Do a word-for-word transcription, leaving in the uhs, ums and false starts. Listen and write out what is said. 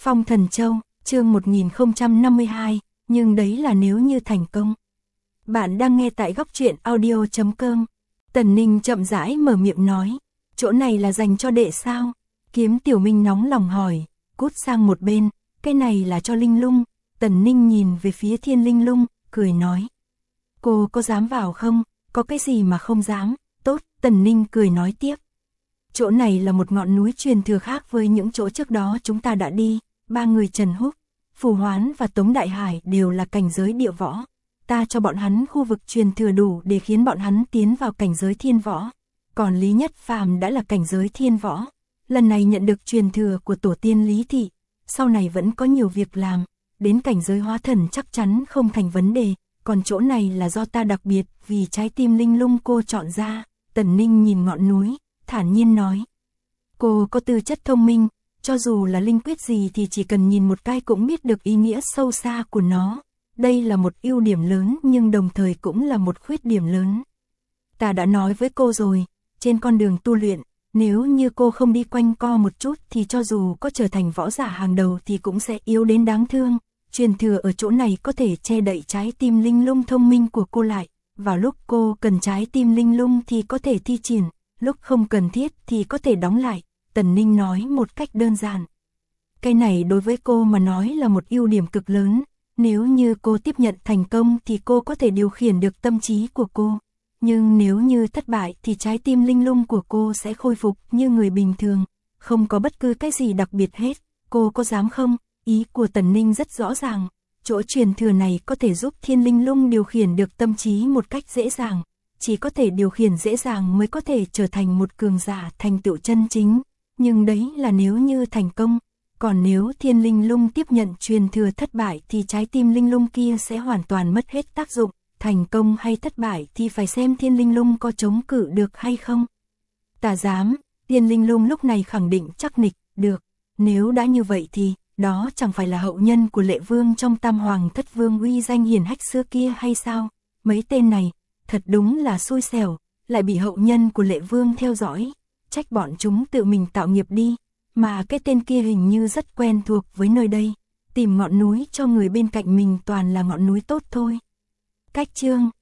Phong Thần Châu, chương một nghìn không trăm năm mươi hai, nhưng đấy là nếu như thành công. Bạn đang nghe tại góc truyện audio chấm com. Tần Ninh chậm rãi mở miệng nói, chỗ này là dành cho đệ sao? Kiếm Tiểu Minh nóng lòng hỏi, cút sang một bên, cái này là cho Linh Lung. Tần Ninh nhìn về phía Thiên Linh Lung, cười nói, cô có dám vào không? Có cái gì mà không dám? Tốt, Tần Ninh cười nói tiếp. Chỗ này là một ngọn núi truyền thừa khác với những chỗ trước đó chúng ta đã đi. Ba người Trần Húc, Phù Hoán và Tống Đại Hải đều là cảnh giới địa võ. Ta cho bọn hắn khu vực truyền thừa đủ để khiến bọn hắn tiến vào cảnh giới thiên võ. Còn Lý Nhất Phàm đã là cảnh giới thiên võ. Lần này nhận được truyền thừa của tổ tiên Lý Thị. Sau này vẫn có nhiều việc làm. Đến cảnh giới hóa thần chắc chắn không thành vấn đề. Còn chỗ này là do ta đặc biệt vì trái tim Linh Lung cô chọn ra. Tần Ninh nhìn ngọn núi, thản nhiên nói. Cô có tư chất thông minh. Cho dù là linh quyết gì thì chỉ cần nhìn một cái cũng biết được ý nghĩa sâu xa của nó. Đây là một ưu điểm lớn nhưng đồng thời cũng là một khuyết điểm lớn. Ta đã nói với cô rồi, trên con đường tu luyện, nếu như cô không đi quanh co một chút thì cho dù có trở thành võ giả hàng đầu thì cũng sẽ yếu đến đáng thương. Truyền thừa ở chỗ này có thể che đậy trái tim Linh Lung thông minh của cô lại. Vào lúc cô cần trái tim Linh Lung thì có thể thi triển, lúc không cần thiết thì có thể đóng lại. Tần Ninh nói một cách đơn giản. Cái này đối với cô mà nói là một ưu điểm cực lớn. Nếu như cô tiếp nhận thành công thì cô có thể điều khiển được tâm trí của cô. Nhưng nếu như thất bại thì trái tim Linh Lung của cô sẽ khôi phục như người bình thường. Không có bất cứ cái gì đặc biệt hết. Cô có dám không? Ý của Tần Ninh rất rõ ràng. Chỗ truyền thừa này có thể giúp Thiên Linh Lung điều khiển được tâm trí một cách dễ dàng. Chỉ có thể điều khiển dễ dàng mới có thể trở thành một cường giả thành tựu chân chính. Nhưng đấy là nếu như thành công. Còn nếu Thiên Linh Lung tiếp nhận truyền thừa thất bại thì trái tim Linh Lung kia sẽ hoàn toàn mất hết tác dụng. Thành công hay thất bại thì phải xem Thiên Linh Lung có chống cự được hay không. Ta dám, Thiên Linh Lung lúc này khẳng định chắc nịch, được. Nếu đã như vậy thì, đó chẳng phải là hậu nhân của Lệ Vương trong Tam Hoàng Thất Vương uy danh hiển hách xưa kia hay sao? Mấy tên này, thật đúng là xui xẻo, lại bị hậu nhân của Lệ Vương theo dõi. Trách bọn chúng tự mình tạo nghiệp đi, mà cái tên kia hình như rất quen thuộc với nơi đây. Tìm ngọn núi cho người bên cạnh mình toàn là ngọn núi tốt thôi. Cách chương